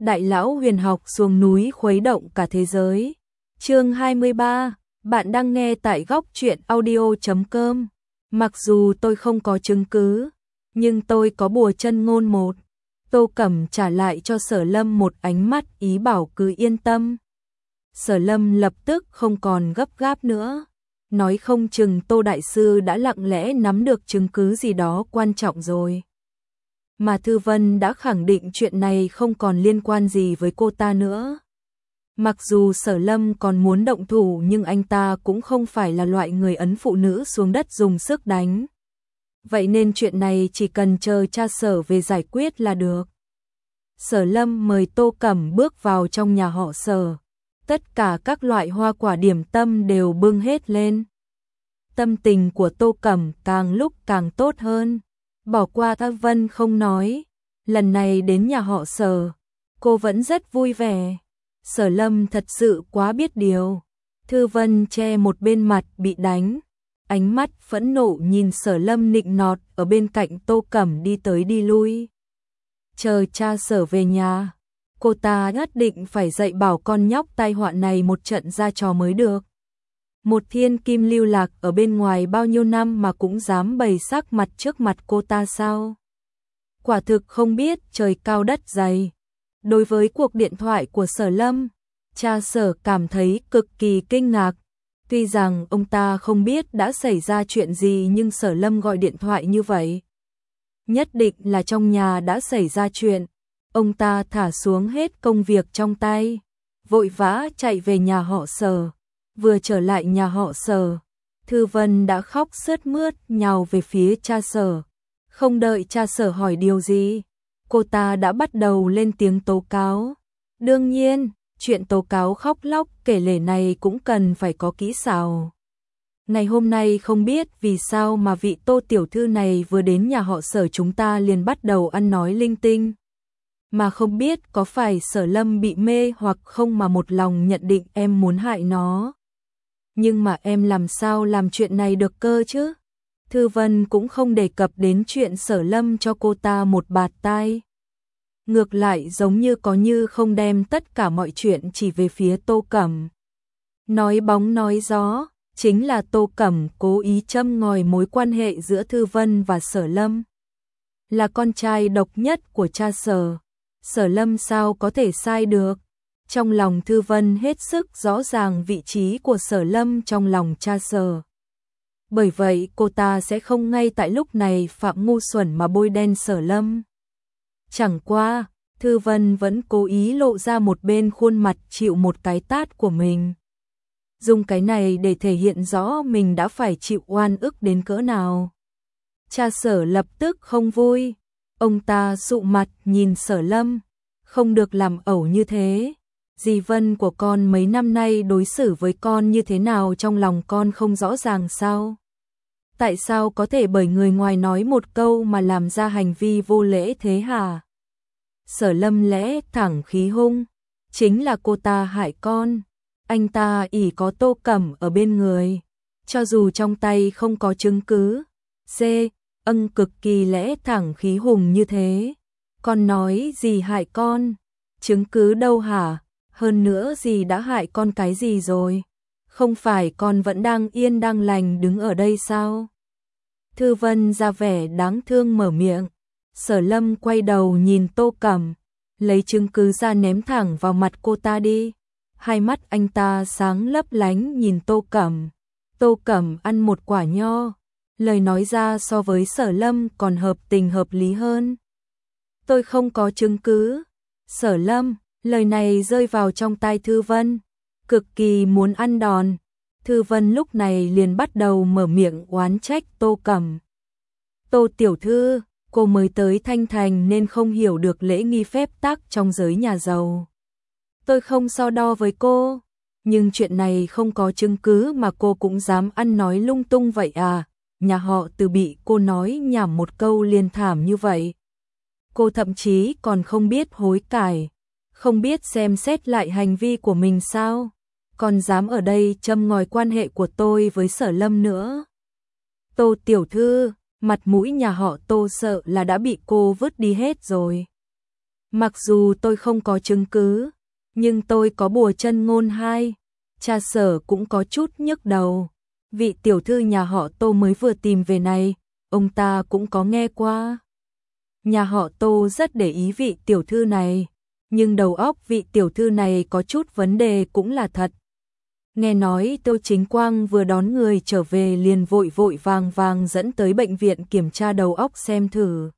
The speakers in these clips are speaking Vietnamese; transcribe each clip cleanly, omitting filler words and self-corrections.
Đại lão huyền học xuống núi khuấy động cả thế giới. Chương 23, bạn đang nghe tại góc truyện audio.com. Mặc dù tôi không có chứng cứ, nhưng tôi có bùa chân ngôn một. Tô Cẩm trả lại cho Sở Lâm một ánh mắt ý bảo cứ yên tâm. Sở Lâm lập tức không còn gấp gáp nữa. Nói không chừng Tô Đại Sư đã lặng lẽ nắm được chứng cứ gì đó quan trọng rồi. Mà Thư Vân đã khẳng định chuyện này không còn liên quan gì với cô ta nữa. Mặc dù Sở Lâm còn muốn động thủ nhưng anh ta cũng không phải là loại người ấn phụ nữ xuống đất dùng sức đánh. Vậy nên chuyện này chỉ cần chờ cha Sở về giải quyết là được. Sở Lâm mời Tô Cẩm bước vào trong nhà họ Sở. Tất cả các loại hoa quả điểm tâm đều bưng hết lên. Tâm tình của Tô Cẩm càng lúc càng tốt hơn. Bỏ qua Thư Vân không nói, lần này đến nhà họ Sở, cô vẫn rất vui vẻ. Sở Lâm thật sự quá biết điều. Thư Vân che một bên mặt bị đánh, ánh mắt phẫn nộ nhìn Sở Lâm nịnh nọt ở bên cạnh Tô Cẩm đi tới đi lui. Chờ cha Sở về nhà, cô ta nhất định phải dạy bảo con nhóc tai họa này một trận ra trò mới được. Một thiên kim lưu lạc ở bên ngoài bao nhiêu năm mà cũng dám bày sắc mặt trước mặt cô ta sao? Quả thực không biết trời cao đất dày. Đối với cuộc điện thoại của Sở Lâm, cha Sở cảm thấy cực kỳ kinh ngạc. Tuy rằng ông ta không biết đã xảy ra chuyện gì nhưng Sở Lâm gọi điện thoại như vậy, nhất định là trong nhà đã xảy ra chuyện. Ông ta thả xuống hết công việc trong tay, vội vã chạy về nhà họ Sở. Vừa trở lại nhà họ Sở, Thư Vân đã khóc sướt mướt nhào về phía cha Sở. Không đợi cha Sở hỏi điều gì, cô ta đã bắt đầu lên tiếng tố cáo. Đương nhiên, chuyện tố cáo khóc lóc kể lể này cũng cần phải có kỹ xảo. Ngày hôm nay không biết vì sao mà vị Tô tiểu thư này vừa đến nhà họ Sở chúng ta liền bắt đầu ăn nói linh tinh. Mà không biết có phải Sở Lâm bị mê hoặc không mà một lòng nhận định em muốn hại nó. Nhưng mà em làm sao làm chuyện này được cơ chứ? Thư Vân cũng không đề cập đến chuyện Sở Lâm cho cô ta một bạt tai. Ngược lại giống như có như không đem tất cả mọi chuyện chỉ về phía Tô Cẩm. Nói bóng nói gió, chính là Tô Cẩm cố ý châm ngòi mối quan hệ giữa Thư Vân và Sở Lâm. Là con trai độc nhất của cha Sở, Sở Lâm sao có thể sai được? Trong lòng Thư Vân hết sức rõ ràng vị trí của Sở Lâm trong lòng cha Sở. Bởi vậy cô ta sẽ không ngay tại lúc này phạm ngu xuẩn mà bôi đen Sở Lâm. Chẳng qua, Thư Vân vẫn cố ý lộ ra một bên khuôn mặt chịu một cái tát của mình. Dùng cái này để thể hiện rõ mình đã phải chịu oan ức đến cỡ nào. Cha Sở lập tức không vui. Ông ta sụ mặt nhìn Sở Lâm. Không được làm ẩu như thế. Dì Vân của con mấy năm nay đối xử với con như thế nào trong lòng con không rõ ràng sao? Tại sao có thể bởi người ngoài nói một câu mà làm ra hành vi vô lễ thế hả? Sở Lâm lẽ thẳng khí hung. Chính là cô ta hại con. Anh ta ỷ có Tô Cẩm ở bên người. Cho dù trong tay không có chứng cứ. Cực kỳ lẽ thẳng khí hùng như thế. Con nói gì hại con? Chứng cứ đâu hả? Hơn nữa gì đã hại con cái gì rồi? Không phải con vẫn đang yên đang lành đứng ở đây sao? Thư Vân ra vẻ đáng thương mở miệng. Sở Lâm quay đầu nhìn Tô Cẩm, lấy chứng cứ ra ném thẳng vào mặt cô ta đi. Hai mắt anh ta sáng lấp lánh nhìn Tô Cẩm. Tô Cẩm ăn một quả nho, lời nói ra so với Sở Lâm còn hợp tình hợp lý hơn. Tôi không có chứng cứ. Sở Lâm, lời này rơi vào trong tai Thư Vân, cực kỳ muốn ăn đòn. Thư Vân lúc này liền bắt đầu mở miệng oán trách Tô Cẩm. Tô tiểu thư, cô mới tới Thanh Thành nên không hiểu được lễ nghi phép tắc trong giới nhà giàu. Tôi không so đo với cô, nhưng chuyện này không có chứng cứ mà cô cũng dám ăn nói lung tung vậy à? Nhà họ Từ bị cô nói nhảm một câu liền thảm như vậy. Cô thậm chí còn không biết hối cải, không biết xem xét lại hành vi của mình sao? Còn dám ở đây châm ngòi quan hệ của tôi với Sở Lâm nữa. Tô tiểu thư, mặt mũi nhà họ Tô sợ là đã bị cô vứt đi hết rồi. Mặc dù tôi không có chứng cứ, nhưng tôi có bùa chân ngôn hai. Cha Sở cũng có chút nhức đầu. Vị tiểu thư nhà họ Tô mới vừa tìm về này, ông ta cũng có nghe qua. Nhà họ Tô rất để ý vị tiểu thư này, nhưng đầu óc vị tiểu thư này có chút vấn đề cũng là thật. Nghe nói Tô Chính Quang vừa đón người trở về liền vội vội vàng vàng dẫn tới bệnh viện kiểm tra đầu óc xem thử.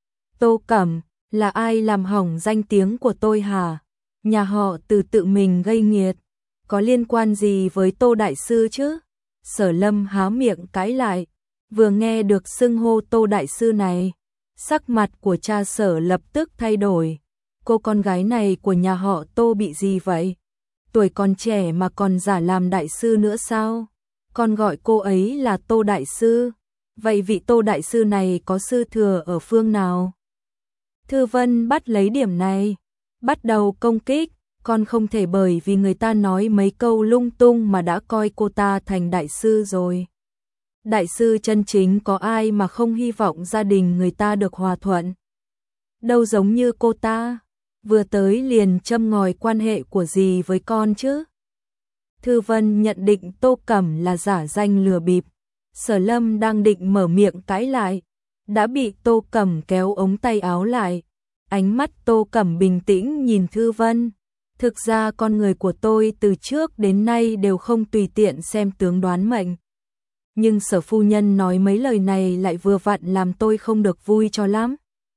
Tô Cẩm, là ai làm hỏng danh tiếng của tôi hả? Nhà họ Từ tự mình gây nghiệt, có liên quan gì với Tô Đại Sư chứ? Sở Lâm há miệng cãi lại, vừa nghe được xưng hô Tô Đại Sư này, sắc mặt của cha Sở lập tức thay đổi. Cô con gái này của nhà họ Tô bị gì vậy? Tuổi còn trẻ mà còn giả làm đại sư nữa sao? Con gọi cô ấy là Tô Đại Sư. Vậy vị Tô Đại Sư này có sư thừa ở phương nào? Thư Vân bắt lấy điểm này, bắt đầu công kích. Con không thể bởi vì người ta nói mấy câu lung tung mà đã coi cô ta thành đại sư rồi. Đại sư chân chính có ai mà không hy vọng gia đình người ta được hòa thuận? Đâu giống như cô ta, vừa tới liền châm ngòi quan hệ của dì với con chứ. Thư Vân nhận định Tô Cẩm là giả danh lừa bịp. Sở Lâm đang định mở miệng cãi lại, đã bị Tô Cẩm kéo ống tay áo lại. Ánh mắt Tô Cẩm bình tĩnh nhìn Thư Vân. Thực ra con người của tôi từ trước đến nay đều không tùy tiện xem tướng đoán mệnh. Nhưng Sở phu nhân nói mấy lời này lại vừa vặn làm tôi không được vui cho lắm.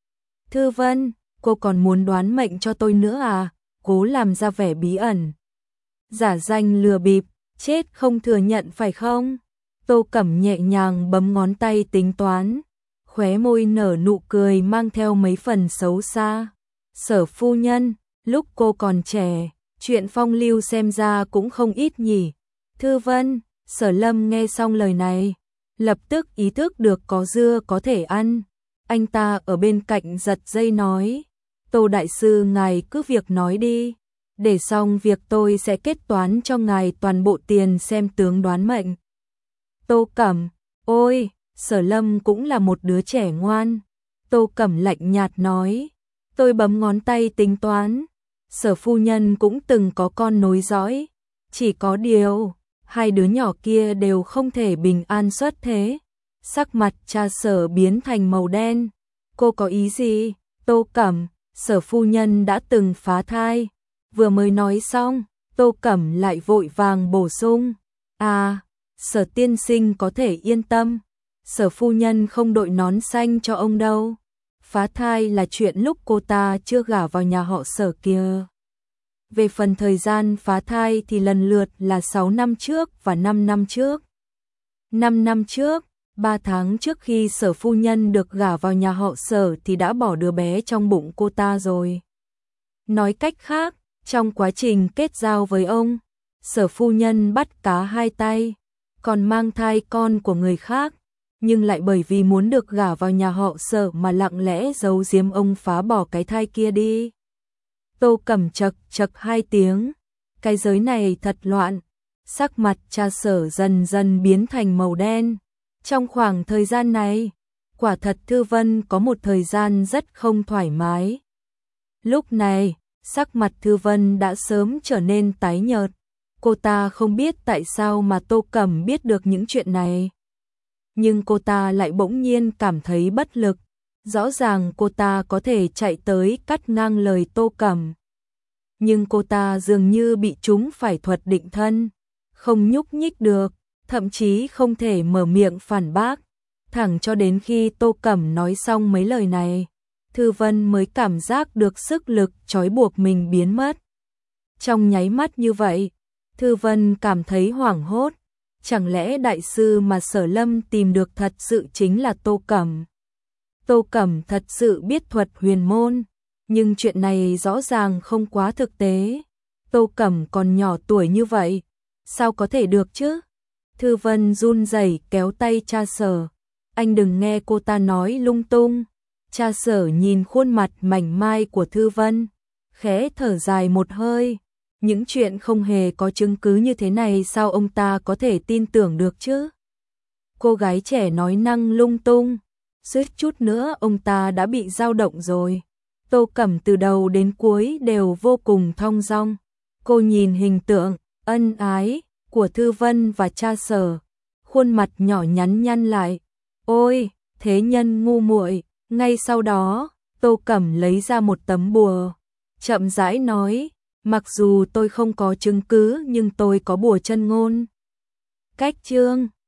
Thư Vân, cô còn muốn đoán mệnh cho tôi nữa à? Cố làm ra vẻ bí ẩn. Giả danh lừa bịp, chết không thừa nhận phải không? Tô Cẩm nhẹ nhàng bấm ngón tay tính toán, khóe môi nở nụ cười mang theo mấy phần xấu xa. Sở phu nhân, lúc cô còn trẻ, chuyện phong lưu xem ra cũng không ít nhỉ. Thư Vân, Sở Lâm nghe xong lời này, lập tức ý thức được có dưa có thể ăn. Anh ta ở bên cạnh giật dây nói, Tô Đại Sư ngài cứ việc nói đi, để xong việc tôi sẽ kết toán cho ngài toàn bộ tiền xem tướng đoán mệnh. Tô Cẩm, ôi, Sở Lâm cũng là một đứa trẻ ngoan. Tô Cẩm lạnh nhạt nói, tôi bấm ngón tay tính toán. Sở phu nhân cũng từng có con nối dõi, chỉ có điều, hai đứa nhỏ kia đều không thể bình an xuất thế. Sắc mặt cha Sở biến thành màu đen. Cô có ý gì? Tô Cẩm, Sở phu nhân đã từng phá thai. Vừa mới nói xong, Tô Cẩm lại vội vàng bổ sung. À, Sở tiên sinh có thể yên tâm, Sở phu nhân không đội nón xanh cho ông đâu. Phá thai là chuyện lúc cô ta chưa gả vào nhà họ Sở kia. Về phần thời gian phá thai thì lần lượt là 6 năm trước và 5 năm trước. 5 năm trước, 3 tháng trước khi Sở phu nhân được gả vào nhà họ Sở thì đã bỏ đứa bé trong bụng cô ta rồi. Nói cách khác, trong quá trình kết giao với ông, Sở phu nhân bắt cá hai tay, còn mang thai con của người khác, nhưng lại bởi vì muốn được gả vào nhà họ Sở mà lặng lẽ giấu giếm ông phá bỏ cái thai kia đi. Tô Cẩm chật chật hai tiếng, cái giới này thật loạn. Sắc mặt cha Sở dần dần biến thành màu đen. Trong khoảng thời gian này, quả thật Thư Vân có một thời gian rất không thoải mái. Lúc này, sắc mặt Thư Vân đã sớm trở nên tái nhợt. Cô ta không biết tại sao mà Tô Cẩm biết được những chuyện này. Nhưng cô ta lại bỗng nhiên cảm thấy bất lực. Rõ ràng cô ta có thể chạy tới cắt ngang lời Tô Cẩm. Nhưng cô ta dường như bị trúng phải thuật định thân, không nhúc nhích được, thậm chí không thể mở miệng phản bác. Thẳng cho đến khi Tô Cẩm nói xong mấy lời này, Thư Vân mới cảm giác được sức lực trói buộc mình biến mất. Trong nháy mắt như vậy, Thư Vân cảm thấy hoảng hốt. Chẳng lẽ đại sư mà Sở Lâm tìm được thật sự chính là Tô Cẩm? Tô Cẩm thật sự biết thuật huyền môn, nhưng chuyện này rõ ràng không quá thực tế. Tô Cẩm còn nhỏ tuổi như vậy, sao có thể được chứ? Thư Vân run rẩy kéo tay cha Sở. Anh đừng nghe cô ta nói lung tung. Cha Sở nhìn khuôn mặt mảnh mai của Thư Vân, khẽ thở dài một hơi. Những chuyện không hề có chứng cứ như thế này sao ông ta có thể tin tưởng được chứ? Cô gái trẻ nói năng lung tung, suýt chút nữa ông ta đã bị dao động rồi. Tô Cẩm từ đầu đến cuối đều vô cùng thong dong. Cô nhìn hình tượng ân ái của Thư Vân và cha Sở, khuôn mặt nhỏ nhắn nhăn lại. Ôi, thế nhân ngu muội. Ngay sau đó, Tô Cẩm lấy ra một tấm bùa, chậm rãi nói, mặc dù tôi không có chứng cứ nhưng tôi có bùa chân ngôn. Cách chương